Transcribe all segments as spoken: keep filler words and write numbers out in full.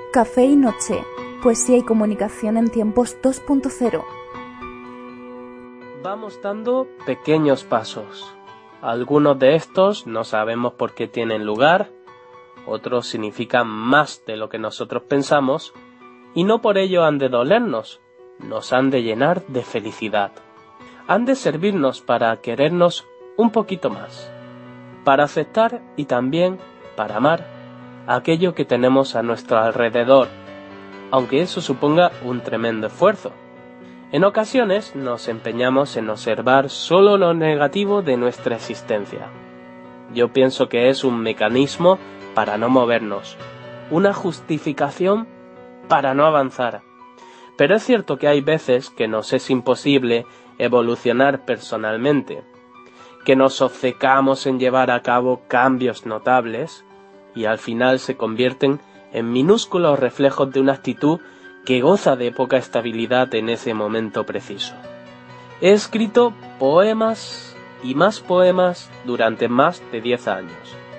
Café y Noche, poesía y comunicación en tiempos dos punto cero. Vamos dando pequeños pasos. Algunos de estos no sabemos por qué tienen lugar, otros significan más de lo que nosotros pensamos, y no por ello han de dolernos, nos han de llenar de felicidad. Han de servirnos para querernos un poquito más, para aceptar y también para amar aquello que tenemos a nuestro alrededor, aunque eso suponga un tremendo esfuerzo. En ocasiones nos empeñamos en observar solo lo negativo de nuestra existencia. Yo pienso que es un mecanismo para no movernos, una justificación para no avanzar. Pero es cierto que hay veces que nos es imposible evolucionar personalmente, que nos obcecamos en llevar a cabo cambios notables y al final se convierten en minúsculos reflejos de una actitud que goza de poca estabilidad en ese momento preciso. He escrito poemas y más poemas durante más de diez años.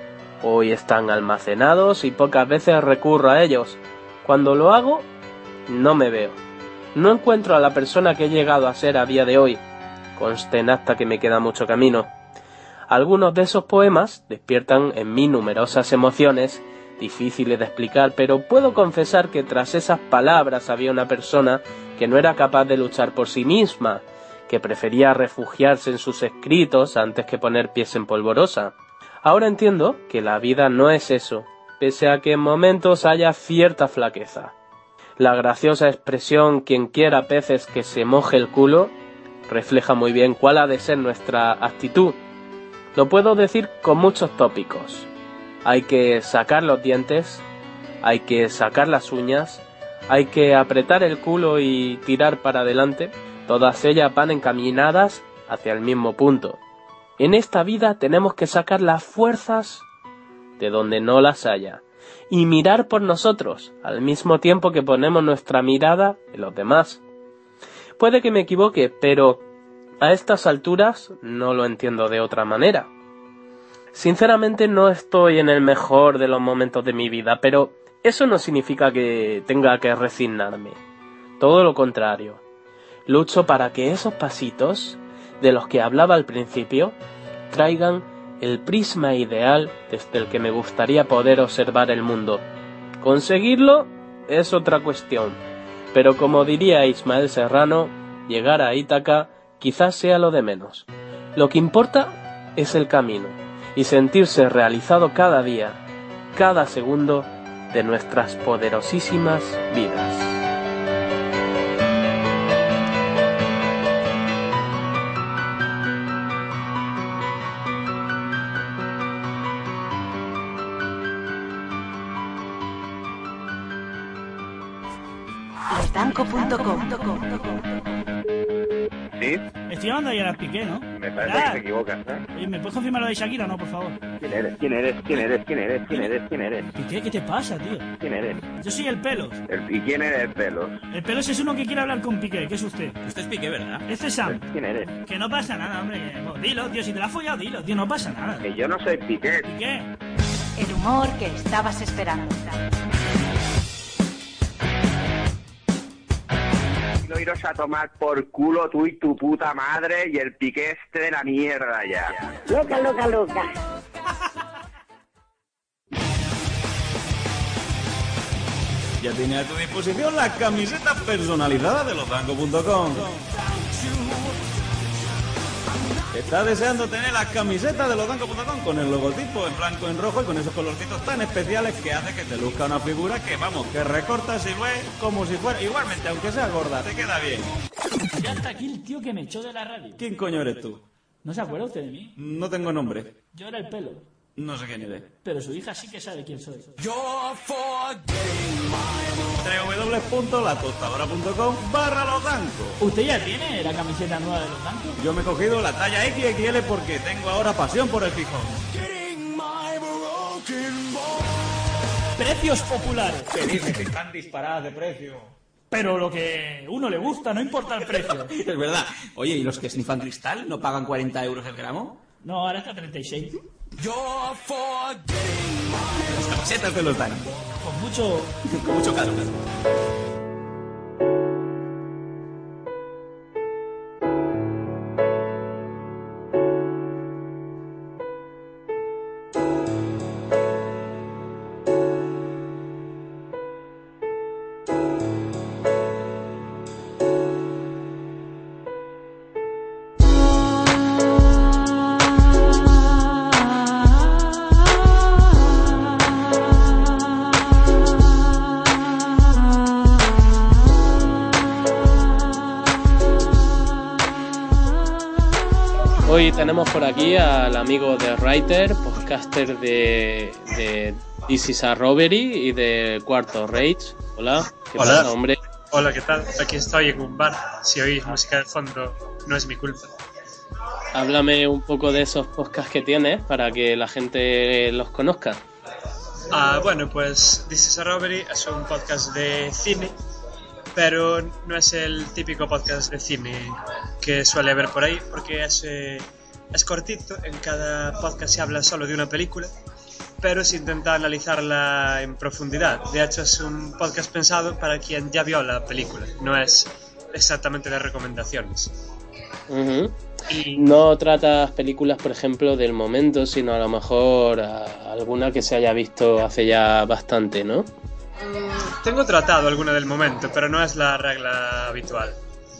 Hoy están almacenados y pocas veces recurro a ellos. Cuando lo hago, no me veo. No encuentro a la persona que he llegado a ser a día de hoy. Conste en acta que me queda mucho camino. Algunos de esos poemas despiertan en mí numerosas emociones difíciles de explicar, pero puedo confesar que tras esas palabras había una persona que no era capaz de luchar por sí misma, que prefería refugiarse en sus escritos antes que poner pies en polvorosa. Ahora entiendo que la vida no es eso, pese a que en momentos haya cierta flaqueza. La graciosa expresión "quien quiera peces que se moje el culo" refleja muy bien cuál ha de ser nuestra actitud. Lo puedo decir con muchos tópicos. Hay que sacar los dientes, hay que sacar las uñas, hay que apretar el culo y tirar para adelante. Todas ellas van encaminadas hacia el mismo punto. En esta vida tenemos que sacar las fuerzas de donde no las haya y mirar por nosotros, al mismo tiempo que ponemos nuestra mirada en los demás. Puede que me equivoque, pero a estas alturas no lo entiendo de otra manera. Sinceramente no estoy en el mejor de los momentos de mi vida, pero eso no significa que tenga que resignarme. Todo lo contrario. Lucho para que esos pasitos, de los que hablaba al principio, traigan el prisma ideal desde el que me gustaría poder observar el mundo. Conseguirlo es otra cuestión, pero como diría Ismael Serrano, llegar a Ítaca quizás sea lo de menos. Lo que importa es el camino y sentirse realizado cada día, cada segundo de nuestras poderosísimas vidas. Lotanco punto com. ¿Sí? Estoy llamando ayer al Piqué, ¿no? Me parece Ya. que te equivocas, ¿eh? Oye, ¿me puedes confirmar lo de Shakira o no, por favor? ¿Quién eres? ¿Quién eres? ¿Quién eres? ¿Quién eres? ¿Quién eres? ¿Quién eres? Piqué, ¿qué te pasa, tío? ¿Quién eres? Yo soy el Pelos. El- ¿Y quién eres, Pelos? El Pelos es uno que quiere hablar con Piqué, ¿qué es usted? Usted es Piqué, ¿verdad? Este es Sam. ¿Quién eres? Que no pasa nada, hombre. que- no, dilo, tío, si te la has follado, dilo, tío, no pasa nada. Que yo no soy Piqué. Piqué. El humor que estabas esperando. No iros a tomar por culo tú y tu puta madre y el Piqué este de la mierda ya. Loca, loca, loca. Ya tiene a tu disposición la camiseta personalizada de lotanco punto com. ¿Estás deseando tener la camiseta de lotanco punto com con el logotipo en blanco y en rojo y con esos colorcitos tan especiales que hace que te luzca una figura que, vamos, que recortas y ves como si fuera... Igualmente, aunque sea gorda, te queda bien. Ya está aquí el tío que me echó de la radio. ¿Quién coño eres tú? ¿No se acuerda usted de mí? No tengo nombre. Yo era el Pelo. No sé quién eres. Pero su hija sí que sabe quién soy. w punto la tostadora punto com barra lotanco. ¿Usted ya tiene la camiseta nueva de los bancos? Yo me he cogido la talla equis equis ele porque tengo ahora pasión por el Gijón. Precios populares. ¿Qué dices? Que están disparadas de precio. Pero lo que uno le gusta, no importa el precio. Es verdad. Oye, ¿y los que snifan cristal no pagan cuarenta euros el gramo? No, ahora está treinta y seis. Las camisetas de los Dan. Con mucho... Con mucho calor. Hoy tenemos por aquí al amigo de Writer, podcaster de, de This is a Robbery y de Cuarto Rage. Hola, ¿qué Hola. pasa, hombre? Hola, ¿qué tal? Aquí estoy en un bar. Si oís música de fondo, no es mi culpa. Háblame un poco de esos podcasts que tienes para que la gente los conozca. Ah, bueno, pues This is a Robbery es un podcast de cine, pero no es el típico podcast de cine que suele haber por ahí, porque es, eh, es cortito. En cada podcast se habla solo de una película, pero se intenta analizarla en profundidad. De hecho, es un podcast pensado para quien ya vio la película, no es exactamente de recomendaciones. Uh-huh. Y No tratas películas, por ejemplo, del momento, sino a lo mejor a alguna que se haya visto hace ya bastante, ¿no? mm, tengo tratado alguna del momento, pero no es la regla habitual.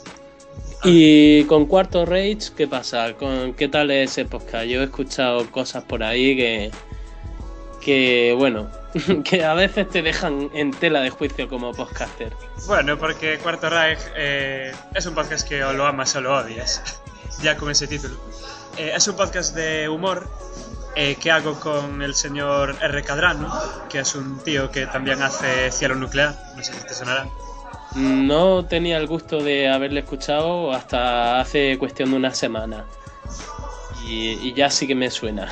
Y con Cuarto Rage, ¿qué pasa? ¿Con qué tal es ese podcast? Yo he escuchado cosas por ahí que, que bueno, que a veces te dejan en tela de juicio como podcaster. Bueno, porque Cuarto Reich eh, es un podcast que o lo amas o lo odias, ya con ese título. Eh, es un podcast de humor eh, que hago con el señor R. Cadrano, que es un tío que también hace Cielo Nuclear, no sé si te sonará. No tenía el gusto de haberle escuchado hasta hace cuestión de una semana. Y, y ya sí que me suena.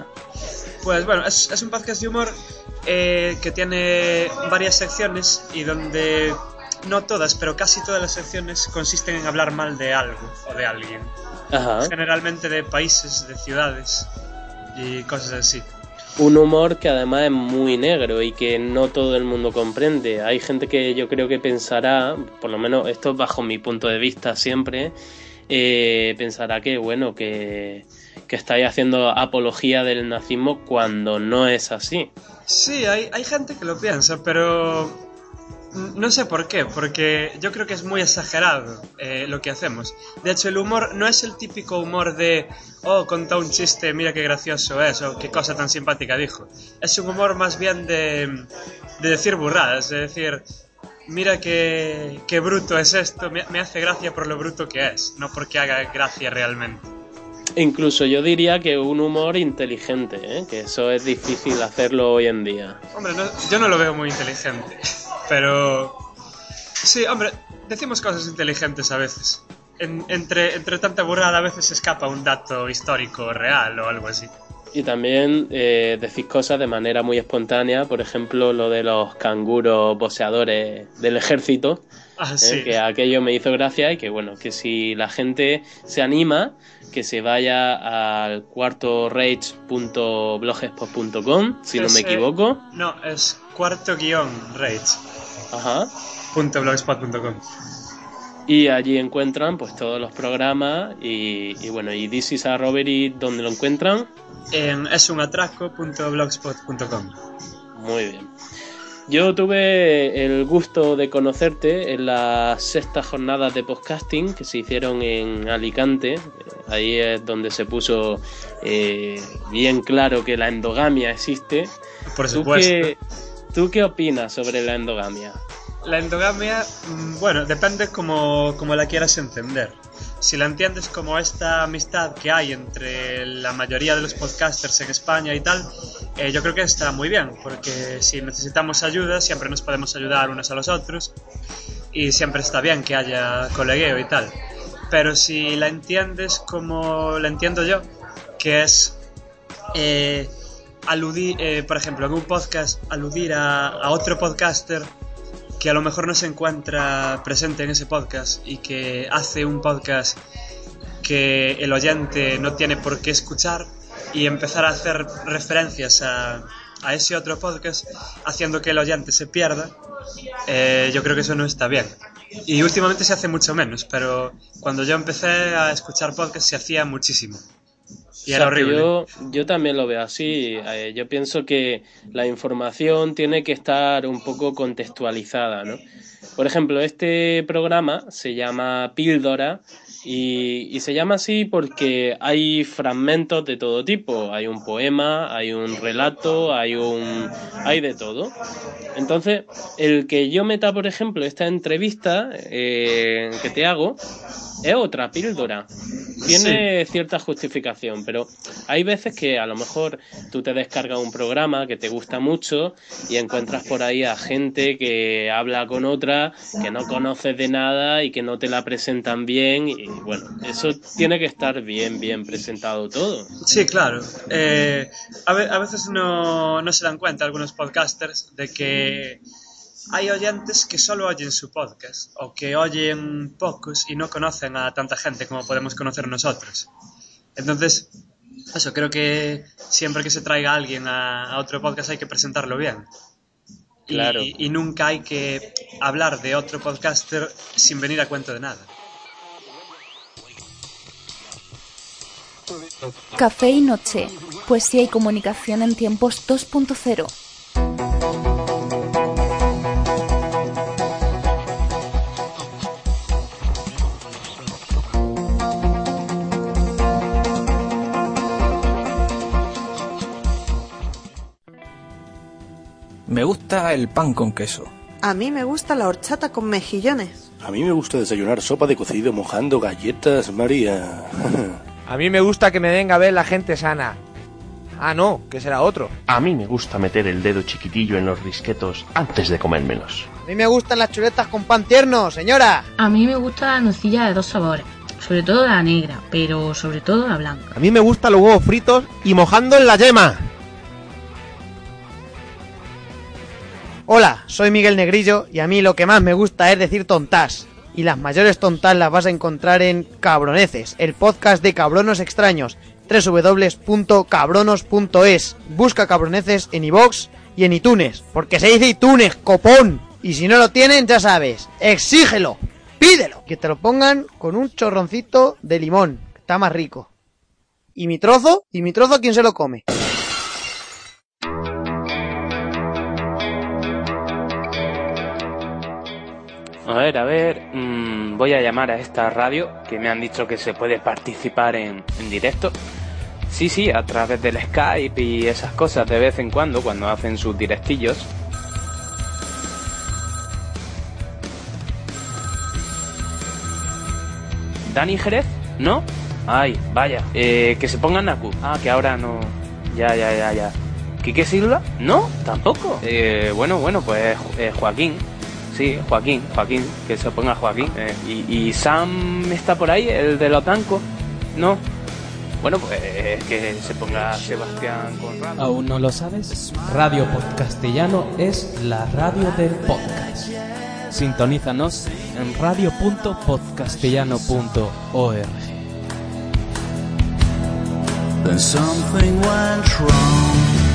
Pues bueno, es, es un podcast de humor eh, que tiene varias secciones y donde, no todas, pero casi todas las secciones consisten en hablar mal de algo o de alguien. Ajá. Generalmente de países, de ciudades y cosas así. Un humor que además es muy negro y que no todo el mundo comprende. Hay gente que yo creo que pensará, por lo menos esto bajo mi punto de vista siempre, eh, pensará que bueno, que, que estáis haciendo apología del nazismo cuando no es así. Sí, hay, hay gente que lo piensa, pero no sé por qué, porque yo creo que es muy exagerado eh, lo que hacemos. De hecho, el humor no es el típico humor de oh, contó un chiste, mira qué gracioso es, o qué cosa tan simpática dijo. Es un humor más bien de, de decir burradas, de decir mira qué, qué bruto es esto, me, me hace gracia por lo bruto que es, no porque haga gracia realmente. Incluso yo diría que un humor inteligente, ¿eh? Que eso es difícil hacerlo hoy en día. Hombre, no, yo no lo veo muy inteligente, pero sí, hombre, decimos cosas inteligentes a veces. En, entre, entre tanta burrada a veces escapa un dato histórico real o algo así. Y también eh, decís cosas de manera muy espontánea, por ejemplo lo de los canguros boxeadores del ejército, Ah, eh, sí. que aquello me hizo gracia y que bueno, que si la gente se anima, que se vaya al cuarto rage punto blogspot punto com, si no me Ese- equivoco. No, es cuarto guión rage Ajá. punto blogspot punto com. Y allí encuentran pues todos los programas y, y bueno, y This is a Robbery, ¿dónde lo encuentran? En es un atraco punto blogspot punto com. Muy bien. Yo tuve el gusto de conocerte en las sextas jornadas de podcasting que se hicieron en Alicante. Ahí es donde se puso eh, bien claro que la endogamia existe. Por ¿Tú supuesto. qué, ¿Tú qué opinas sobre la endogamia? La endogamia, mm, bueno, depende como, como la quieras entender. Si la entiendes como esta amistad que hay entre la mayoría de los podcasters en España y tal, eh, yo creo que está muy bien, porque si necesitamos ayuda, siempre nos podemos ayudar unos a los otros y siempre está bien que haya colegueo y tal. Pero si la entiendes como la entiendo yo, que es eh, aludir, eh, por ejemplo, en un podcast, aludir a, a otro podcaster que a lo mejor no se encuentra presente en ese podcast y que hace un podcast que el oyente no tiene por qué escuchar, y empezar a hacer referencias a, a ese otro podcast haciendo que el oyente se pierda, eh, yo creo que eso no está bien. Y últimamente se hace mucho menos, pero cuando yo empecé a escuchar podcasts se hacía muchísimo. Y era horrible. Yo, yo también lo veo así. Eh, yo pienso que la información tiene que estar un poco contextualizada, ¿no? Por ejemplo, este programa se llama Píldora y, y se llama así porque hay fragmentos de todo tipo. Hay un poema, hay un relato, hay un hay de todo. Entonces, el que yo meta, por ejemplo, esta entrevista eh, que te hago es otra píldora. Tiene sí. cierta justificación, pero hay veces que a lo mejor tú te descargas un programa que te gusta mucho y encuentras por ahí a gente que habla con otra, que no conoces de nada y que no te la presentan bien. Y bueno, eso tiene que estar bien, bien presentado todo. Sí, claro. Eh, a, ve- a veces no, no se dan cuenta algunos podcasters de que hay oyentes que solo oyen su podcast o que oyen pocos y no conocen a tanta gente como podemos conocer nosotros. Entonces, eso, creo que siempre que se traiga a alguien a, a otro podcast hay que presentarlo bien. Claro. Y, y nunca hay que hablar de otro podcaster sin venir a cuento de nada. Café y noche, poesía y comunicación en tiempos dos punto cero. Me gusta el pan con queso. A mí me gusta la horchata con mejillones. A mí me gusta desayunar sopa de cocido mojando galletas María. A mí me gusta que me venga a ver la gente sana. Ah, no, que será otro. A mí me gusta meter el dedo chiquitillo en los risquetos antes de comérmelos. A mí me gustan las chuletas con pan tierno, señora. A mí me gusta la nocilla de dos sabores. Sobre todo la negra, pero sobre todo la blanca. A mí me gustan los huevos fritos y mojando en la yema. Hola, soy Miguel Negrillo y a mí lo que más me gusta es decir tontas. Y las mayores tontas las vas a encontrar en Cabroneces, el podcast de cabronos extraños, doble u doble u doble u punto cabronos punto es. Busca Cabroneces en iVoox y en iTunes, porque se dice iTunes, copón. Y si no lo tienen, ya sabes, exígelo, pídelo, que te lo pongan con un chorroncito de limón, que está más rico. ¿Y mi trozo? ¿Y mi trozo quién se lo come? A ver, a ver, mmm, voy a llamar a esta radio que me han dicho que se puede participar en, en directo. Sí, sí, a través del Skype y esas cosas de vez en cuando, cuando hacen sus directillos. ¿Dani Jerez? ¿No? Ay, vaya, eh, que se pongan a Q. Ah, que ahora no... Ya, ya, ya, ya. ¿Quique Silva? ¿No? ¿Tampoco? Eh, bueno, bueno, pues eh, Joaquín. Sí, Joaquín, Joaquín, que se ponga Joaquín. Eh, y, ¿Y Sam está por ahí, el de los tancos? ¿No? Bueno, pues que se ponga Sebastián Conrado. ¿Aún no lo sabes? Radio Podcastellano es la radio del podcast. Sintonízanos en radio punto podcastellano punto org. Then something went wrong.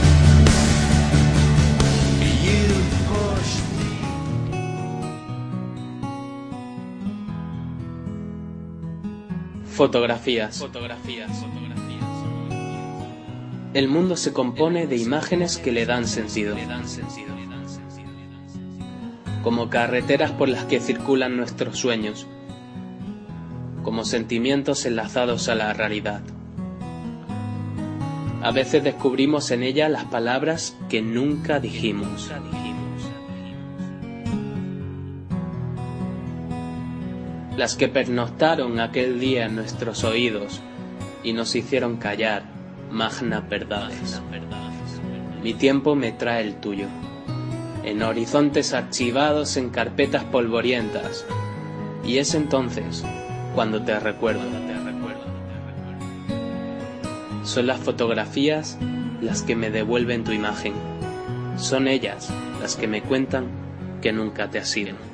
You pushed me. Fotografías. Fotografías. El mundo se compone de imágenes que le dan sentido. Como carreteras por las que circulan nuestros sueños. Como sentimientos enlazados a la realidad. A veces descubrimos en ella las palabras que nunca dijimos. Las que pernoctaron aquel día en nuestros oídos y nos hicieron callar magnas verdades. Mi tiempo me trae el tuyo, en horizontes archivados en carpetas polvorientas, y es entonces cuando te recuerdo. Son las fotografías las que me devuelven tu imagen. Son ellas las que me cuentan que nunca te has ido.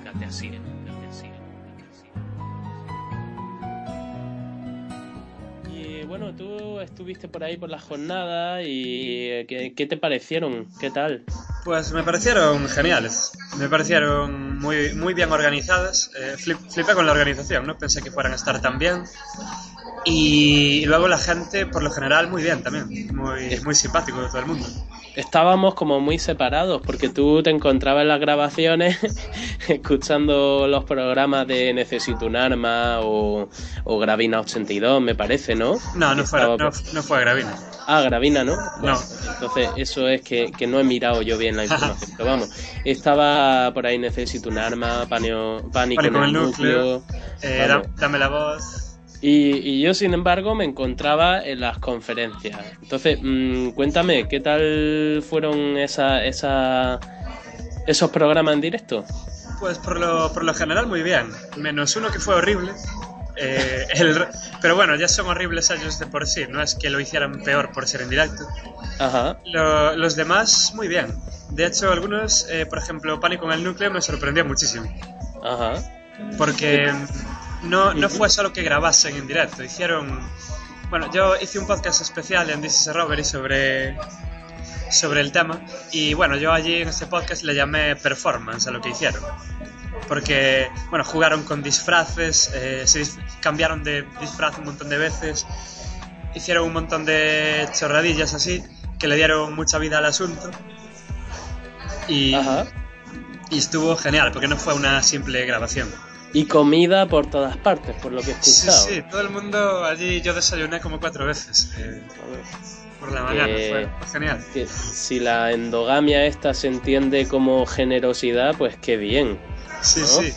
bueno, tú estuviste por ahí por la jornada y ¿qué, qué te parecieron? ¿Qué tal? Pues me parecieron geniales, me parecieron muy, muy bien organizadas, eh, flip, flipé con la organización, no pensé que fueran a estar tan bien. Y luego la gente, por lo general, muy bien también, muy, muy simpático de todo el mundo. Estábamos como muy separados porque tú te encontrabas en las grabaciones escuchando los programas de Necesito un arma o, o Gravina ochenta y dos, me parece, ¿no? No, no fue, Estaba... no, no fue Gravina. Ah, Gravina, ¿no? No. Entonces, eso es que, que no he mirado yo bien la información. Pero vamos, estaba por ahí Necesito un arma, Pánico, Pánico en el núcleo. núcleo eh, da, dame la voz. Y, y yo, sin embargo, me encontraba en las conferencias. Entonces, mmm, cuéntame, ¿qué tal fueron esa, esa, esos programas en directo? Pues por lo, por lo general muy bien, menos uno que fue horrible. Eh, el, pero bueno, ya son horribles ellos de por sí, no es que lo hicieran peor por ser en directo. Ajá. Lo, los demás muy bien. De hecho, algunos, eh, por ejemplo, Pánico en el núcleo me sorprendió muchísimo. Ajá. Porque no, no fue solo que grabasen en directo, hicieron... Bueno, yo hice un podcast especial en This is a Robbery sobre, sobre el tema. Y bueno, yo allí en este podcast le llamé performance a lo que hicieron. Porque, bueno, jugaron con disfraces, eh, se dis- cambiaron de disfraz un montón de veces, hicieron un montón de chorradillas así, que le dieron mucha vida al asunto. Y, y estuvo genial, porque no fue una simple grabación. Y comida por todas partes, por lo que he escuchado. Sí, sí, todo el mundo allí, yo desayuné como cuatro veces eh, por la mañana, que, fue, fue genial. Que si la endogamia esta se entiende como generosidad, pues qué bien. Sí, ¿no? sí.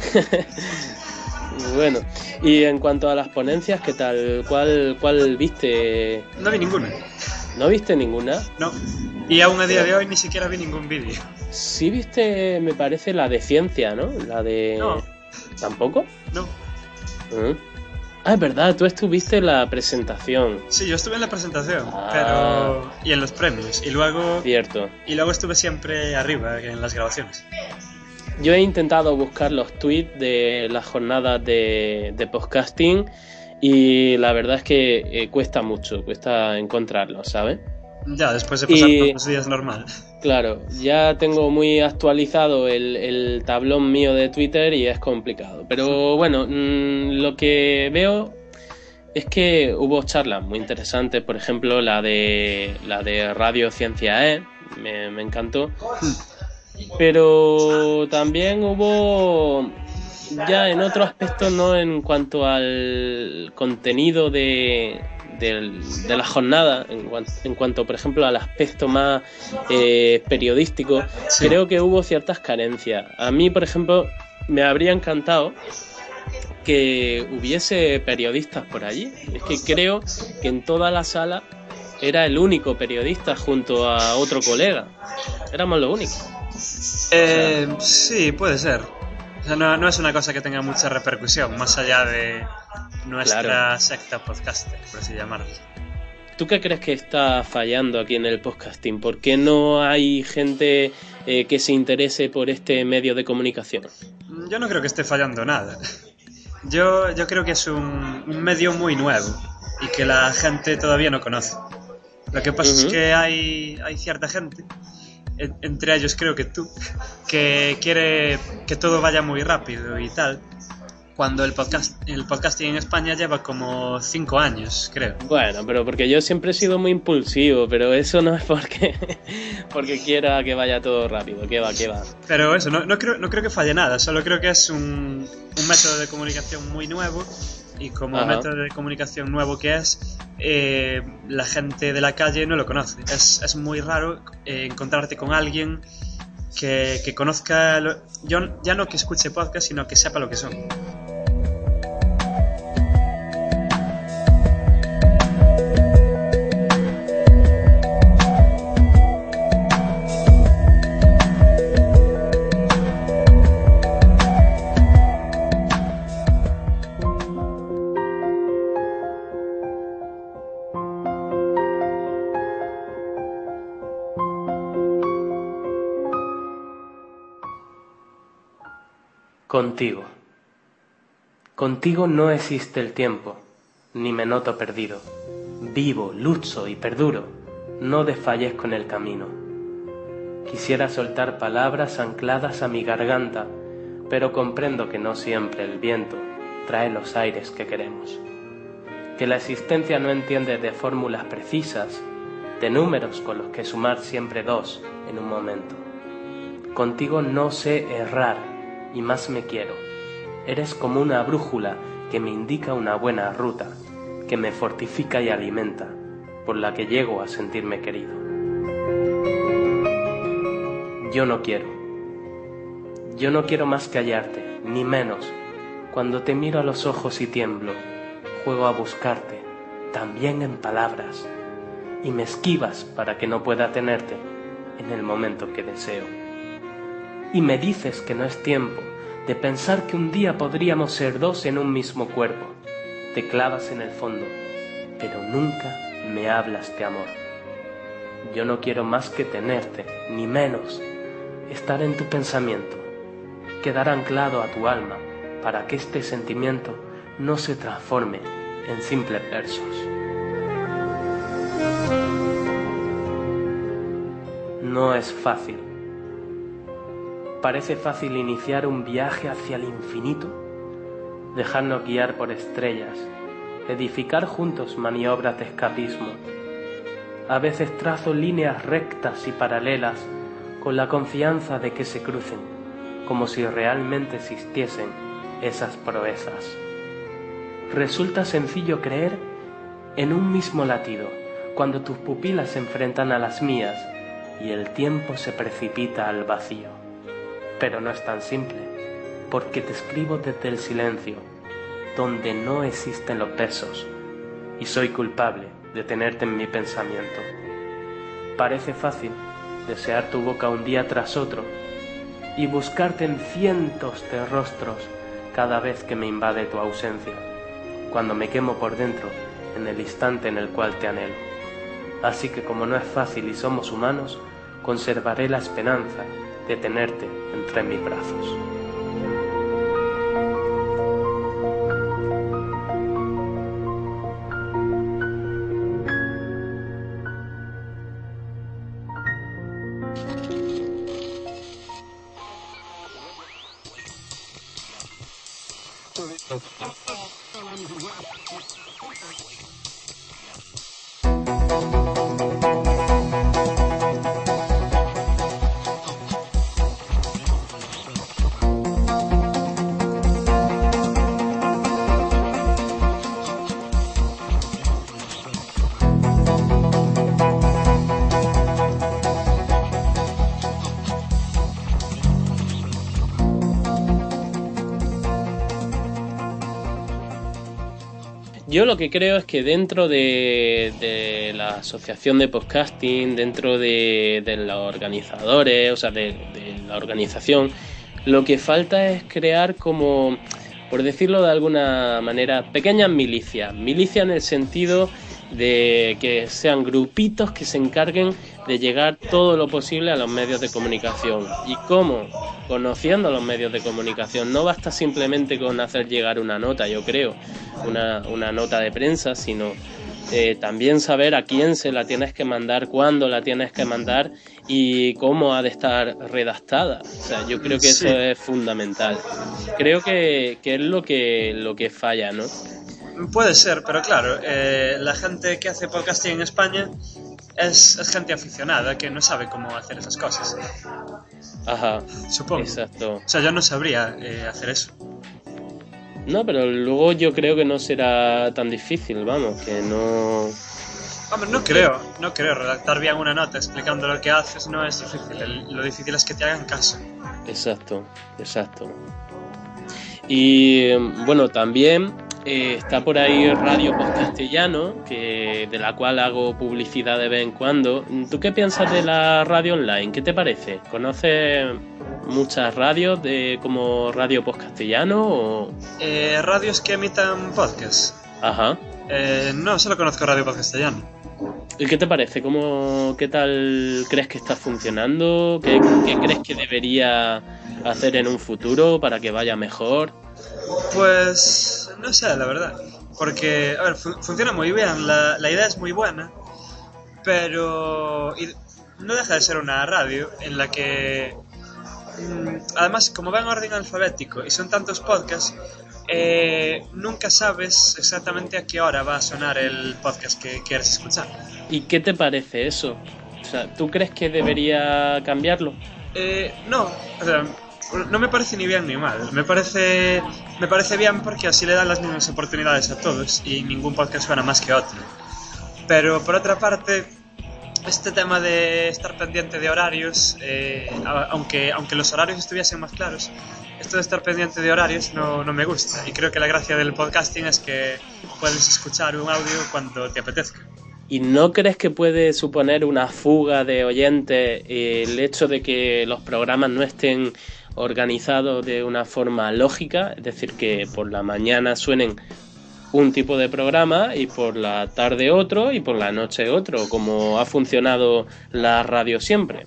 Bueno, y en cuanto a las ponencias, ¿qué tal? ¿Cuál, cuál viste? No vi ninguna. ¿No viste ninguna? No, y aún a día de hoy ni siquiera vi ningún vídeo. Sí viste, me parece, la de ciencia, ¿no? La de... No. ¿Tampoco? No. ¿Mm? Ah, es verdad, tú estuviste en la presentación. Sí, yo estuve en la presentación, ah. pero... y en los premios, y luego... Cierto. Y luego estuve siempre arriba, en las grabaciones. Yo he intentado buscar los tweets de las jornadas de, de podcasting y la verdad es que eh, cuesta mucho, cuesta encontrarlos, ¿sabes? Ya, después de pasar y, todos los días normal. Claro, ya tengo muy actualizado el, el tablón mío de Twitter y es complicado. Pero bueno, mmm, lo que veo es que hubo charlas muy interesantes, por ejemplo la de la de Radio Ciencia E, me, me encantó. Pero también hubo ya en otro aspecto, no en cuanto al contenido de, de, de la jornada, en, en cuanto por ejemplo al aspecto más eh, periodístico, sí. Creo que hubo ciertas carencias. A mí, por ejemplo, me habría encantado que hubiese periodistas por allí. Es que creo que en toda la sala era el único periodista junto a otro colega. Éramos los únicos. Eh, o sea, sí, puede ser. O sea, no, no es una cosa que tenga mucha repercusión, más allá de nuestra claro. secta podcaster, por así llamarlo. ¿Tú qué crees que está fallando aquí en el podcasting? ¿Por qué no hay gente eh, que se interese por este medio de comunicación? Yo no creo que esté fallando nada. Yo, yo creo que es un, un medio muy nuevo y que la gente todavía no conoce. Lo que pasa uh-huh. es que hay, hay cierta gente, entre ellos creo que tú, que quiere que todo vaya muy rápido y tal, cuando el podcast el podcasting en España lleva como cinco años, creo. Bueno, pero porque yo siempre he sido muy impulsivo, pero eso no es porque porque quiera que vaya todo rápido, que va, que va. Pero eso, no, no, creo, no creo que falle nada, solo creo que es un, un método de comunicación muy nuevo. Y como Ajá. método de comunicación nuevo que es, eh, la gente de la calle no lo conoce. Es, es muy raro eh, encontrarte con alguien que, que conozca, lo, yo, ya no que escuche podcast, sino que sepa lo que son. Contigo. Contigo no existe el tiempo. ni me noto perdido. Vivo, lucho y perduro, no desfallezco en el camino. Quisiera soltar palabras ancladas a mi garganta, pero comprendo que no siempre el viento trae los aires que queremos. Que la existencia no entiende de fórmulas precisas, de números con los que sumar siempre dos en un momento. Contigo no sé errar y más me quiero. Eres como una brújula que me indica una buena ruta, que me fortifica y alimenta, por la que llego a sentirme querido. Yo no quiero. Yo no quiero más que hallarte, ni menos. Cuando te miro a los ojos y tiemblo, juego a buscarte, también en palabras, y me esquivas para que no pueda tenerte en el momento que deseo. Y me dices que no es tiempo de pensar que un día podríamos ser dos en un mismo cuerpo. Te clavas en el fondo, pero nunca me hablas de amor. Yo no quiero más que tenerte, ni menos, estar en tu pensamiento, quedar anclado a tu alma para que este sentimiento no se transforme en simples versos. No es fácil. Parece fácil iniciar un viaje hacia el infinito, dejarnos guiar por estrellas, edificar juntos maniobras de escapismo. A veces trazo líneas rectas y paralelas con la confianza de que se crucen, como si realmente existiesen esas proezas. Resulta sencillo creer en un mismo latido, cuando tus pupilas se enfrentan a las mías y el tiempo se precipita al vacío. Pero no es tan simple, porque te escribo desde el silencio, donde no existen los besos, y soy culpable de tenerte en mi pensamiento. Parece fácil desear tu boca un día tras otro y buscarte en cientos de rostros cada vez que me invade tu ausencia, cuando me quemo por dentro en el instante en el cual te anhelo. Así que como no es fácil y somos humanos, conservaré la esperanza de tenerte entre mis brazos. Yo lo que creo es que dentro de, de la asociación de podcasting, dentro de, de los organizadores, o sea, de, de la organización, lo que falta es crear como, por decirlo de alguna manera, pequeñas milicias. Milicias en el sentido de que sean grupitos que se encarguen de llegar todo lo posible a los medios de comunicación. ¿Y cómo? Conociendo los medios de comunicación. No basta simplemente con hacer llegar una nota, yo creo, una, una nota de prensa, sino eh, también saber a quién se la tienes que mandar, cuándo la tienes que mandar y cómo ha de estar redactada. O sea, yo creo que eso sí es fundamental. Creo que, que es lo que, lo que falla, ¿no? Puede ser, pero claro, eh, la gente que hace podcasting en España es, es gente aficionada que no sabe cómo hacer esas cosas. Ajá, supongo. Exacto. O sea, yo no sabría eh, hacer eso. No, pero luego yo creo que no será tan difícil, vamos, que no... Hombre, no creo, no creo. Redactar bien una nota explicando lo que haces no es difícil. El, lo difícil es que te hagan caso. Exacto, exacto. Y bueno, también eh, está por ahí Radio Podcastellano, que de la cual hago publicidad de vez en cuando. ¿Tú qué piensas de la radio online? ¿Qué te parece? ¿Conoces muchas radios de como Radio Podcastellano o...? Eh, radios que emitan podcast. Ajá. Eh, no, solo conozco Radio Podcastellano. ¿Y qué te parece? ¿Cómo, qué tal crees que está funcionando? ¿Qué, qué crees que debería hacer en un futuro para que vaya mejor? Pues no sé, la verdad. Porque, a ver, fu- funciona muy bien, la, la idea es muy buena, pero y no deja de ser una radio en la que, mmm, además, como va en orden alfabético y son tantos podcasts, eh, nunca sabes exactamente a qué hora va a sonar el podcast que quieres escuchar. ¿Y qué te parece eso? O sea, ¿tú crees que debería cambiarlo? Eh, no, o sea, no me parece ni bien ni mal. Me parece, me parece bien porque así le dan las mismas oportunidades a todos y ningún podcast suena más que otro. Pero por otra parte, este tema de estar pendiente de horarios, eh, aunque, aunque los horarios estuviesen más claros, esto de estar pendiente de horarios no, no me gusta. Y creo que la gracia del podcasting es que puedes escuchar un audio cuando te apetezca. ¿Y no crees que puede suponer una fuga de oyentes el hecho de que los programas no estén organizados de una forma lógica? Es decir, que por la mañana suenen un tipo de programa y por la tarde otro y por la noche otro, como ha funcionado la radio siempre.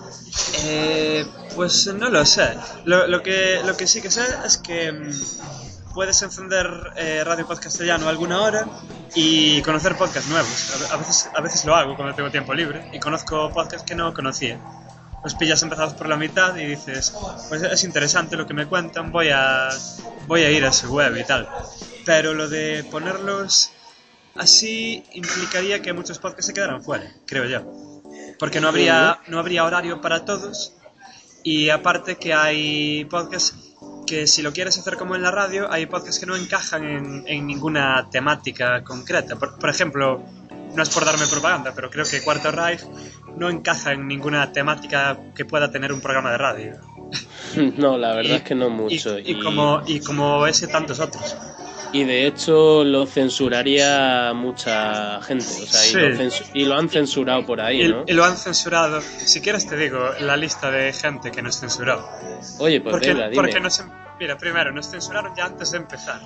Eh, pues no lo sé. Lo, lo, que, lo que sí que sé es que mmm, puedes encender eh, Radio Podcastellano alguna hora y conocer podcasts nuevos. A, a, veces, a veces lo hago cuando tengo tiempo libre y conozco podcasts que no conocía. Los pillas empezados por la mitad y dices, pues es interesante lo que me cuentan, voy a, voy a ir a su web y tal. Pero lo de ponerlos así implicaría que muchos podcasts se quedaran fuera, creo yo. Porque no habría, no habría horario para todos y aparte que hay podcasts que si lo quieres hacer como en la radio, hay podcasts que no encajan en, en ninguna temática concreta. Por, por ejemplo, no es por darme propaganda, pero creo que Cuarto Reich no encaja en ninguna temática que pueda tener un programa de radio. No, la verdad y, es que no mucho. Y, y, y, como, y como ese, tantos otros. Y de hecho lo censuraría mucha gente, o sea, sí. y, lo censu- y lo han censurado por ahí, y, ¿no? Y lo han censurado. Si quieres te digo la lista de gente que nos censuró. Oye, pues porque, venga, dime. Porque nos, mira, primero, nos censuraron ya antes de empezar.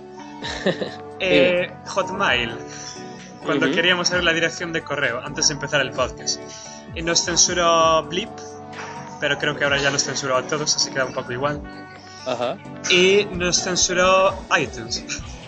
eh, Hotmail, cuando uh-huh. queríamos saber la dirección de correo, antes de empezar el podcast. Y nos censuró Blip, pero creo que ahora ya nos censuró a todos, así que da un poco igual. Ajá. Y nos censuró iTunes.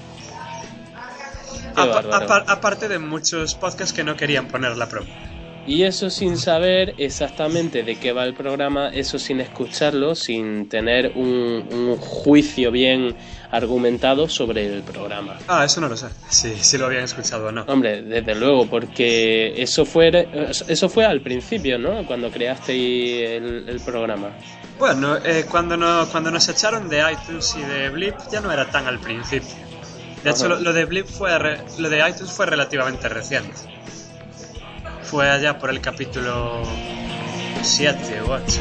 Apa- apa- aparte de muchos podcasts que no querían poner la promo. Y eso sin saber exactamente de qué va el programa, eso sin escucharlo, sin tener un, un juicio bien argumentado sobre el programa. Ah, eso no lo sé, si, si lo habían escuchado o no. Hombre, desde luego, porque eso fue, eso fue al principio, ¿no? Cuando creasteis el, el programa. Bueno, eh, cuando, no, cuando nos echaron de iTunes y de Blip ya no era tan al principio. De hecho, lo, lo de Blip fue re, lo de iTunes fue relativamente reciente. Fue allá por el capítulo siete u ocho.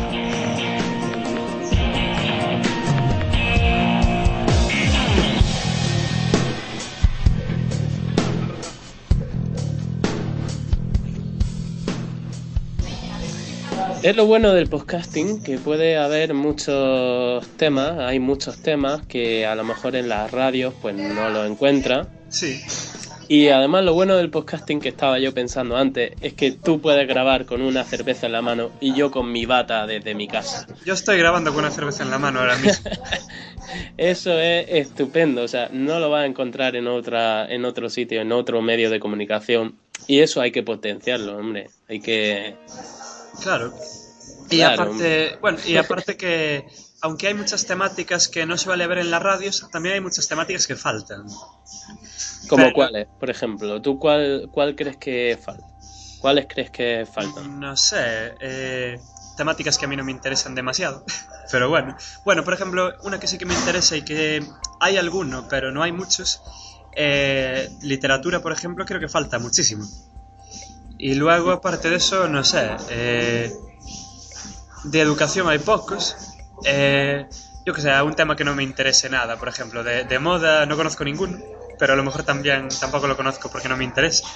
Es lo bueno del podcasting, que puede haber muchos temas, hay muchos temas que a lo mejor en las radios pues no los encuentras. Sí. Y además lo bueno del podcasting, que estaba yo pensando antes, es que tú puedes grabar con una cerveza en la mano y yo con mi bata desde mi casa. Yo estoy grabando con una cerveza en la mano ahora mismo. Eso es estupendo, o sea, no lo vas a encontrar en otra, en otro sitio, en otro medio de comunicación. Y eso hay que potenciarlo, hombre, hay que... Claro. Y claro, aparte, bueno, y aparte que aunque hay muchas temáticas que no se vale ver en las radios, también hay muchas temáticas que faltan. ¿Como Pero, cuáles, por ejemplo? ¿Tú cuál, cuál crees que falta? ¿Cuáles crees que faltan? No sé, eh, temáticas que a mí no me interesan demasiado. Pero bueno, bueno, por ejemplo, una que sí que me interesa y que hay alguno, pero no hay muchos, eh, literatura, por ejemplo, creo que falta muchísimo. Y luego, aparte de eso, no sé, eh, de educación hay pocos. Eh, yo que sé, un tema que no me interese nada, por ejemplo, de, de moda no conozco ninguno, pero a lo mejor también tampoco lo conozco porque no me interesa.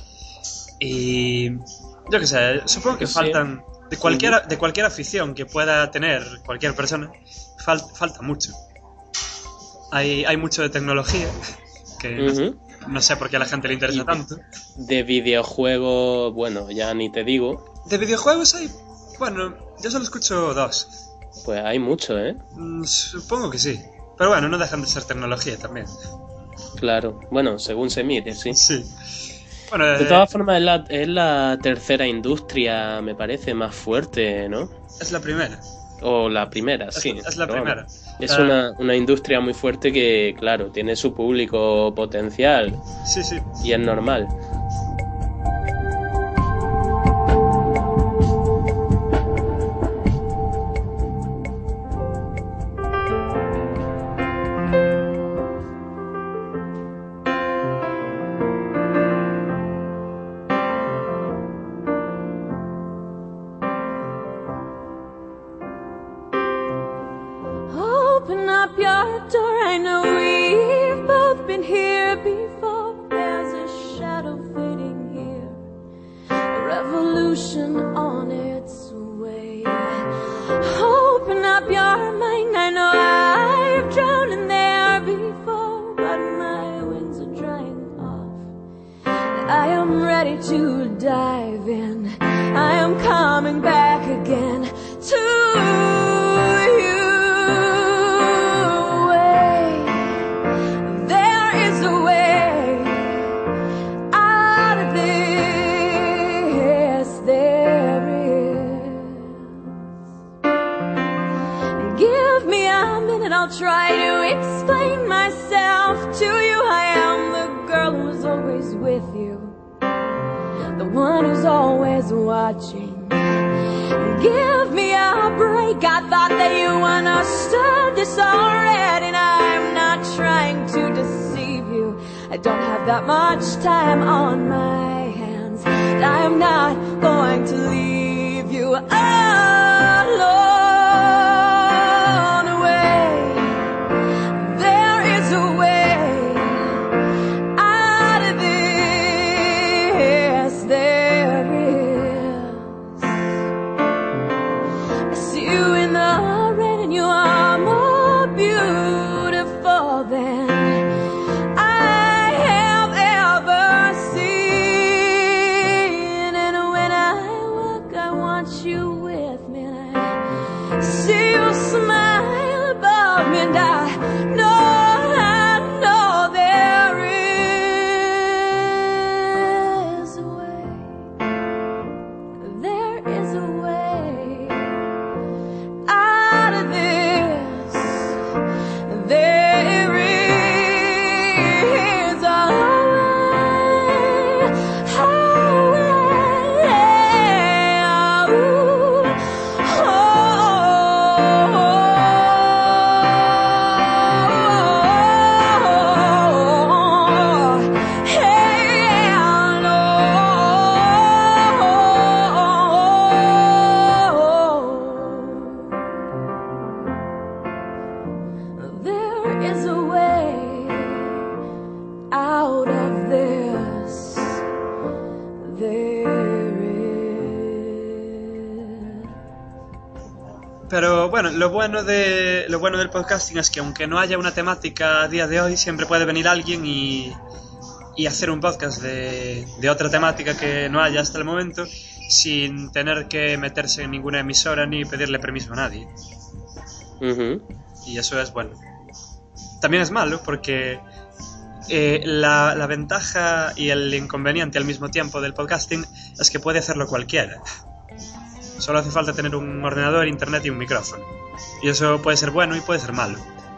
Y yo que sé, supongo que faltan, de cualquier, de cualquier afición que pueda tener cualquier persona, fal, falta mucho. Hay, hay mucho de tecnología, que uh-huh. no, no sé por qué a la gente le interesa y tanto. De videojuegos, bueno, ya ni te digo. De videojuegos hay, bueno, yo solo escucho dos. Pues hay mucho, ¿eh? Mm, supongo que sí. Pero bueno, no dejan de ser tecnología también. Claro, bueno, según se mire, sí. Sí. Bueno, de eh, todas formas, es la, es la tercera industria, me parece, más fuerte, ¿no? Es la primera. O la primera, es, sí. Es la primera. Vamos, es uh, una, una industria muy fuerte que, claro, tiene su público potencial. Sí, sí. Y es normal. Pero bueno, lo bueno de lo bueno del podcasting es que aunque no haya una temática a día de hoy, siempre puede venir alguien y, y hacer un podcast de, de otra temática que no haya hasta el momento, sin tener que meterse en ninguna emisora ni pedirle permiso a nadie. Uh-huh. Y eso es bueno. También es malo porque eh, la, la ventaja y el inconveniente al mismo tiempo del podcasting es que puede hacerlo cualquiera. Solo hace falta tener un ordenador, internet y un micrófono. Y eso puede ser bueno y puede ser malo.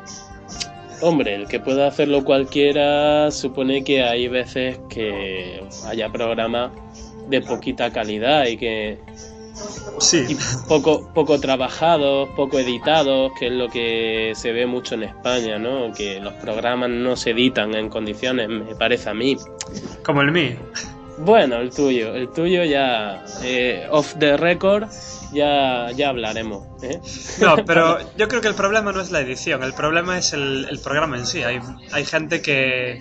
Hombre, el que pueda hacerlo cualquiera supone que hay veces que haya programas de poquita calidad y que sí. y poco poco trabajados, poco editados, que es lo que se ve mucho en España, ¿no? Que los programas no se editan en condiciones, me parece a mí. Como el mío. Bueno, el tuyo, el tuyo ya eh, off the record ya ya hablaremos, ¿eh? No, pero yo creo que el problema no es la edición, el problema es el, el programa en sí. Hay hay gente que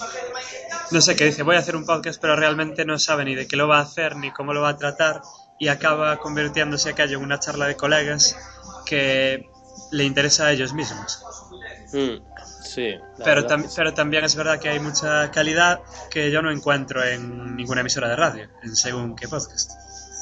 no sé, que dice voy a hacer un podcast, pero realmente no sabe ni de qué lo va a hacer ni cómo lo va a tratar y acaba convirtiéndose aquello en una charla de colegas que le interesa a ellos mismos. Mm. Sí, pero, tam- pero también es verdad que hay mucha calidad que yo no encuentro en ninguna emisora de radio, en según qué podcast.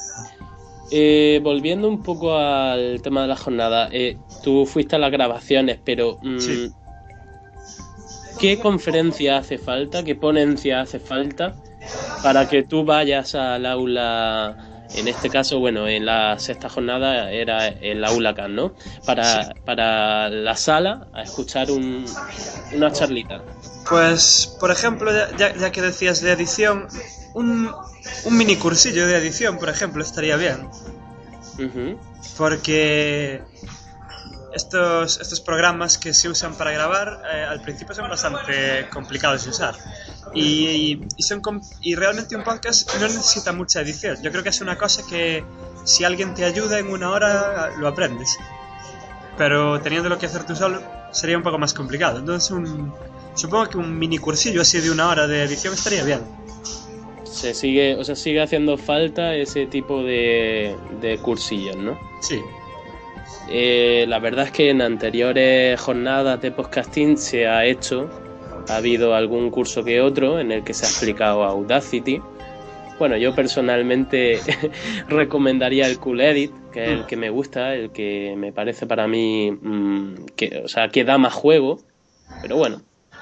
Eh, volviendo un poco al tema de la jornada, eh, tú fuiste a las grabaciones, pero mmm, sí. ¿qué conferencia hace falta, qué ponencia hace falta para que tú vayas al aula, en este caso, bueno, en la sexta jornada era el aula C A N, ¿no? Para, sí. para la sala a escuchar un, una charlita. Pues, por ejemplo, ya, ya que decías de edición, un, un mini cursillo de edición, por ejemplo, estaría bien. Uh-huh. Porque estos, estos programas que se usan para grabar eh, al principio son bastante complicados de usar y, y, son com- y realmente un podcast no necesita mucha edición. Yo creo que es una cosa que si alguien te ayuda en una hora lo aprendes, pero teniéndolo que hacer tú solo sería un poco más complicado. Entonces un, supongo que un mini cursillo así de una hora de edición estaría bien. Se sigue, o sea, sigue haciendo falta ese tipo de, de cursillos, ¿no? Sí. Eh, la verdad es que en anteriores jornadas de podcasting se ha hecho, ha habido algún curso que otro en el que se ha explicado Audacity. Bueno, yo personalmente recomendaría el Cool Edit, que es el que me gusta, el que me parece para mí, mmm, que, o sea, que da más juego, pero bueno.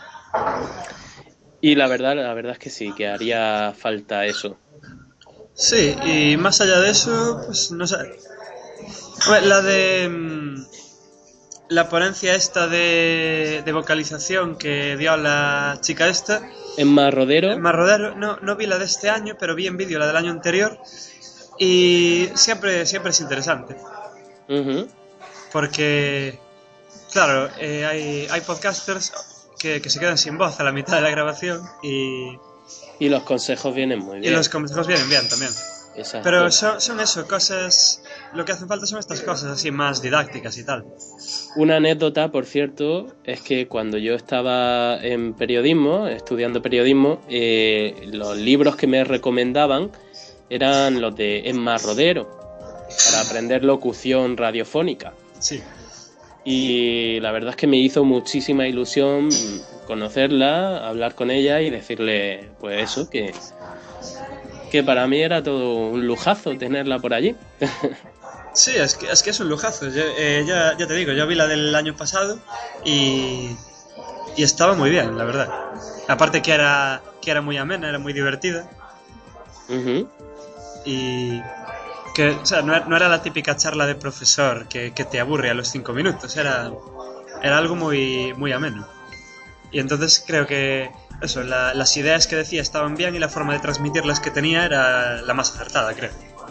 Y la verdad, la verdad es que sí, que haría falta eso. Sí, y más allá de eso, pues no sé. Bueno, la de la ponencia esta de, de vocalización que dio la chica esta, Emma Rodero. Emma Rodero, no, no vi la de este año, pero vi en vídeo la del año anterior y siempre, siempre es interesante. Uh-huh. Porque, claro, eh, hay, hay podcasters que, que se quedan sin voz a la mitad de la grabación y... Y los consejos vienen muy bien. Y los consejos vienen bien también. Exacto. Pero son, son eso, cosas... Lo que hace falta son estas cosas así más didácticas y tal. Una anécdota, por cierto, es que cuando yo estaba en periodismo, estudiando periodismo, eh, los libros que me recomendaban eran los de Emma Rodero, para aprender locución radiofónica. Sí. Y la verdad es que me hizo muchísima ilusión conocerla, hablar con ella y decirle, pues eso, que... que para mí era todo un lujazo tenerla por allí. Sí, es que es, que es un lujazo. Yo, eh, ya, ya te digo, yo vi la del año pasado y, y estaba muy bien, la verdad. Aparte que era, que era muy amena, era muy divertida. Uh-huh. Y que, o sea, no, no era la típica charla de profesor que, que te aburre a los cinco minutos, era, era algo muy, muy ameno. Y entonces creo que eso, la, las ideas que decía estaban bien y la forma de transmitirlas que tenía era la más acertada, creo.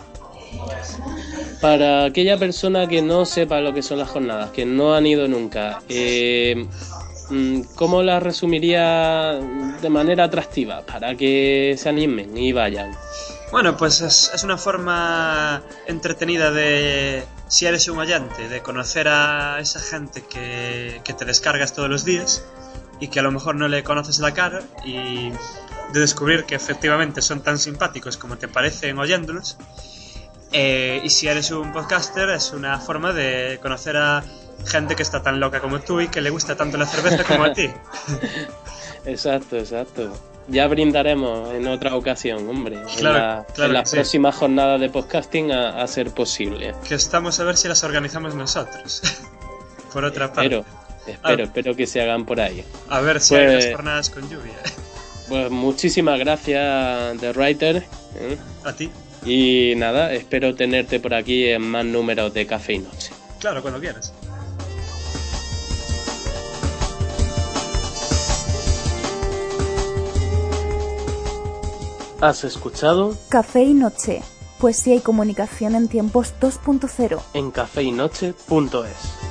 Para aquella persona que no sepa lo que son las jornadas, que no han ido nunca, eh, ¿cómo las resumiría de manera atractiva para que se animen y vayan? Bueno, pues es, es una forma entretenida de, si eres un oyente, de conocer a esa gente que, que te descargas todos los días y que a lo mejor no le conoces la cara, y de descubrir que efectivamente son tan simpáticos como te parecen oyéndolos. Eh, y si eres un podcaster, es una forma de conocer a gente que está tan loca como tú y que le gusta tanto la cerveza como a ti. Exacto, exacto. Ya brindaremos en otra ocasión, hombre, claro, en la, claro en la sí. próxima jornada de podcasting a, a ser posible. Que estamos a ver si las organizamos nosotros. Por otra espero, parte. Espero, a, espero que se hagan por ahí. A ver si pues, hay las jornadas con lluvia. Pues muchísimas gracias, The Writer. ¿eh? A ti. Y nada, espero tenerte por aquí en más números de Café y Noche. Claro, cuando quieras. ¿Has escuchado? Café y Noche, poesía y comunicación en tiempos dos punto cero. En café y noche punto es.